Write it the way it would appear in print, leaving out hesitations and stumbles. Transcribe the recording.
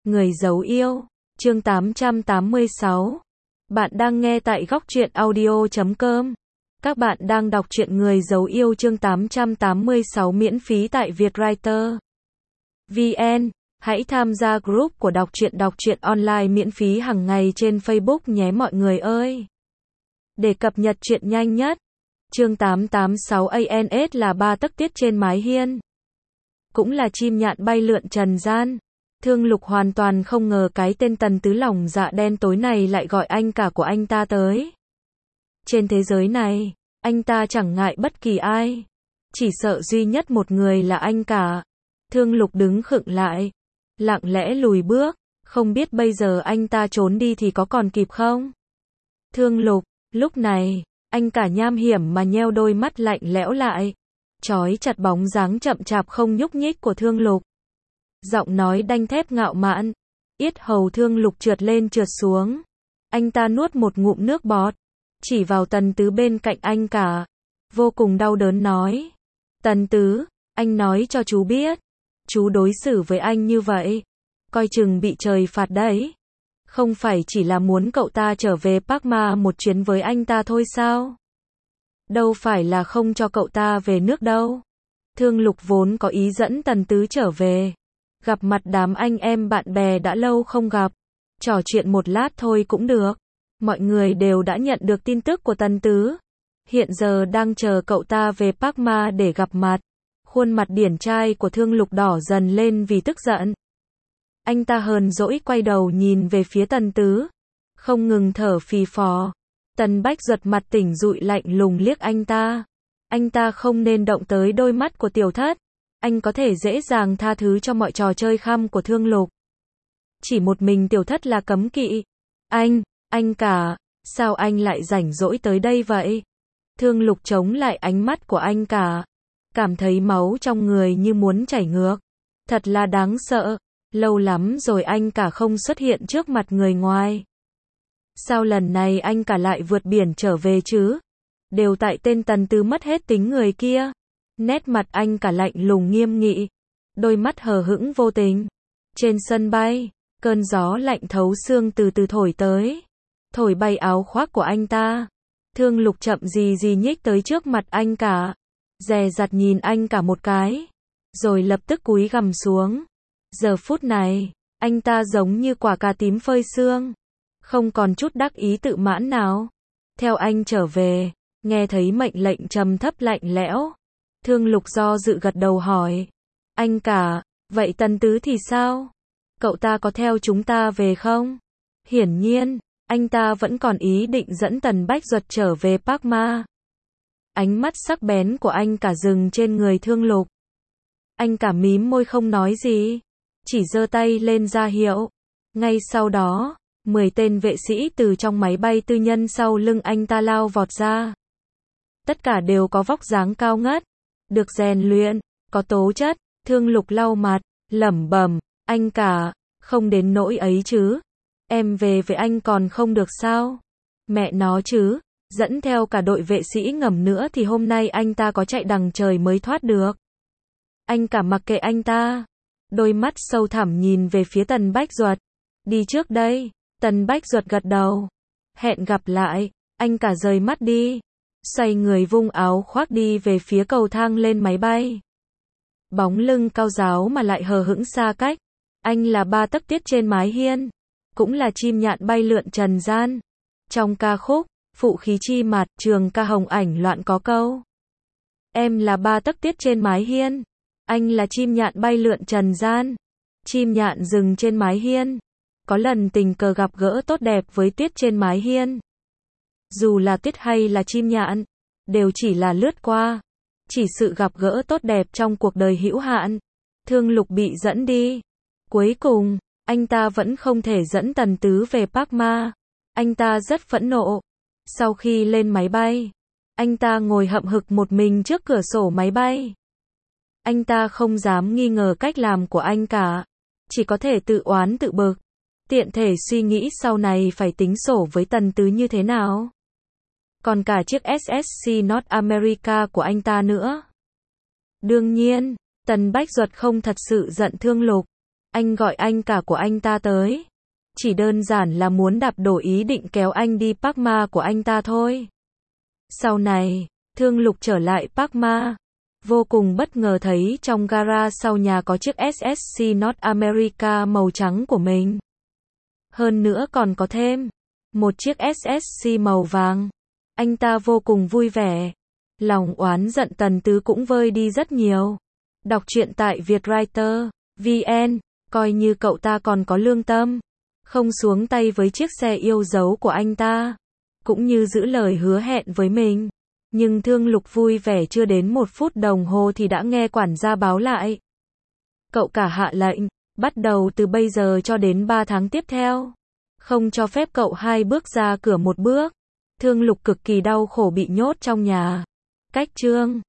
Người giấu yêu, chương 886. Bạn đang nghe tại góc truyện audio.com. Các bạn đang đọc truyện Người giấu yêu chương 886 miễn phí tại Vietwriter VN. Hãy tham gia group của đọc truyện online miễn phí hàng ngày trên Facebook nhé mọi người ơi. Để cập nhật truyện nhanh nhất. Chương 886 ANS là ba tấc tiết trên mái hiên. Cũng là chim nhạn bay lượn trần gian. Thương Lục hoàn toàn không ngờ cái tên Tần Tứ lòng dạ đen tối này lại gọi anh cả của anh ta tới. Trên thế giới này, anh ta chẳng ngại bất kỳ ai. Chỉ sợ duy nhất một người là anh cả. Thương Lục đứng khựng lại. Lặng lẽ lùi bước. Không biết bây giờ anh ta trốn đi thì có còn kịp không? Thương Lục, lúc này, anh cả nham hiểm mà nheo đôi mắt lạnh lẽo lại. Trói chặt bóng dáng chậm chạp không nhúc nhích của Thương Lục. Giọng nói đanh thép ngạo mạn. Yết hầu Thương Lục trượt lên trượt xuống. Anh ta nuốt một ngụm nước bọt. Chỉ vào Tần Tứ bên cạnh anh cả. Vô cùng đau đớn nói. Tần Tứ, anh nói cho chú biết. Chú đối xử với anh như vậy. Coi chừng bị trời phạt đấy. Không phải chỉ là muốn cậu ta trở về Park Ma một chuyến với anh ta thôi sao? Đâu phải là không cho cậu ta về nước đâu. Thương Lục vốn có ý dẫn Tần Tứ trở về. Gặp mặt đám anh em bạn bè đã lâu không gặp. Trò chuyện một lát thôi cũng được. Mọi người đều đã nhận được tin tức của Tần Tứ. Hiện giờ đang chờ cậu ta về Park Ma để gặp mặt. Khuôn mặt điển trai của Thương Lục đỏ dần lên vì tức giận. Anh ta hờn dỗi quay đầu nhìn về phía Tần Tứ. Không ngừng thở phì phò. Tần Bách Duật mặt tỉnh dụi lạnh lùng liếc anh ta. Anh ta không nên động tới đôi mắt của tiểu thất. Anh có thể dễ dàng tha thứ cho mọi trò chơi khăm của Thương Lục. Chỉ một mình tiểu thất là cấm kỵ. Anh cả, sao anh lại rảnh rỗi tới đây vậy? Thương Lục chống lại ánh mắt của anh cả. Cảm thấy máu trong người như muốn chảy ngược. Thật là đáng sợ. Lâu lắm rồi anh cả không xuất hiện trước mặt người ngoài. Sao lần này anh cả lại vượt biển trở về chứ? Đều tại tên Tần Tứ mất hết tính người kia. Nét mặt anh cả lạnh lùng nghiêm nghị. Đôi mắt hờ hững vô tình. Trên sân bay, cơn gió lạnh thấu xương từ từ thổi tới. Thổi bay áo khoác của anh ta. Thương Lục chậm gì nhích tới trước mặt anh cả. Dè dặt nhìn anh cả một cái. Rồi lập tức cúi gằm xuống. Giờ phút này, anh ta giống như quả cà tím phơi sương. Không còn chút đắc ý tự mãn nào. Theo anh trở về, nghe thấy mệnh lệnh trầm thấp lạnh lẽo. Thương Lục do dự gật đầu hỏi. Anh cả, vậy Tần Tứ thì sao? Cậu ta có theo chúng ta về không? Hiển nhiên, anh ta vẫn còn ý định dẫn Tần Bách Duật trở về Park Ma. Ánh mắt sắc bén của anh cả dừng trên người Thương Lục. Anh cả mím môi không nói gì. Chỉ giơ tay lên ra hiệu. Ngay sau đó, 10 tên vệ sĩ từ trong máy bay tư nhân sau lưng anh ta lao vọt ra. Tất cả đều có vóc dáng cao ngất. Được rèn luyện, có tố chất. Thương Lục lau mặt, lẩm bẩm, anh cả, không đến nỗi ấy chứ. Em về với anh còn không được sao? Mẹ nó chứ, dẫn theo cả đội vệ sĩ ngầm nữa thì hôm nay anh ta có chạy đằng trời mới thoát được. Anh cả mặc kệ anh ta. Đôi mắt sâu thẳm nhìn về phía Tần Bách Duật. Đi trước đây. Tần Bách Duật gật đầu. Hẹn gặp lại. Anh cả rời mắt đi. Xoay người vung áo khoác đi về phía cầu thang lên máy bay. Bóng lưng cao ráo mà lại hờ hững xa cách. Anh là ba tấc tiết trên mái hiên. Cũng là chim nhạn bay lượn trần gian. Trong ca khúc, phụ khí chi mặt, trường ca hồng ảnh loạn có câu. Em là ba tấc tiết trên mái hiên. Anh là chim nhạn bay lượn trần gian. Chim nhạn dừng trên mái hiên. Có lần tình cờ gặp gỡ tốt đẹp với tuyết trên mái hiên. Dù là tuyết hay là chim nhạn, đều chỉ là lướt qua. Chỉ sự gặp gỡ tốt đẹp trong cuộc đời hữu hạn. Thương Lục bị dẫn đi. Cuối cùng, anh ta vẫn không thể dẫn Tần Tứ về Park Ma. Anh ta rất phẫn nộ. Sau khi lên máy bay, anh ta ngồi hậm hực một mình trước cửa sổ máy bay. Anh ta không dám nghi ngờ cách làm của anh cả. Chỉ có thể tự oán tự bực. Tiện thể suy nghĩ sau này phải tính sổ với Tần Tứ như thế nào. Còn cả chiếc SSC North America của anh ta nữa. Đương nhiên, Tần Bách Duật không thật sự giận Thương Lục. Anh gọi anh cả của anh ta tới. Chỉ đơn giản là muốn đạp đổ ý định kéo anh đi Parkma của anh ta thôi. Sau này, Thương Lục trở lại Parkma. Vô cùng bất ngờ thấy trong gara sau nhà có chiếc SSC North America màu trắng của mình. Hơn nữa còn có thêm một chiếc SSC màu vàng. Anh ta vô cùng vui vẻ. Lòng oán giận Tần Tứ cũng vơi đi rất nhiều. Đọc truyện tại Vietwriter VN, coi như cậu ta còn có lương tâm. Không xuống tay với chiếc xe yêu dấu của anh ta. Cũng như giữ lời hứa hẹn với mình. Nhưng Thương Lục vui vẻ chưa đến 1 phút đồng hồ thì đã nghe quản gia báo lại. Cậu cả hạ lệnh, bắt đầu từ bây giờ cho đến 3 tháng tiếp theo. Không cho phép cậu 2 bước ra cửa 1 bước. Thương Lục cực kỳ đau khổ bị nhốt trong nhà. Cách chương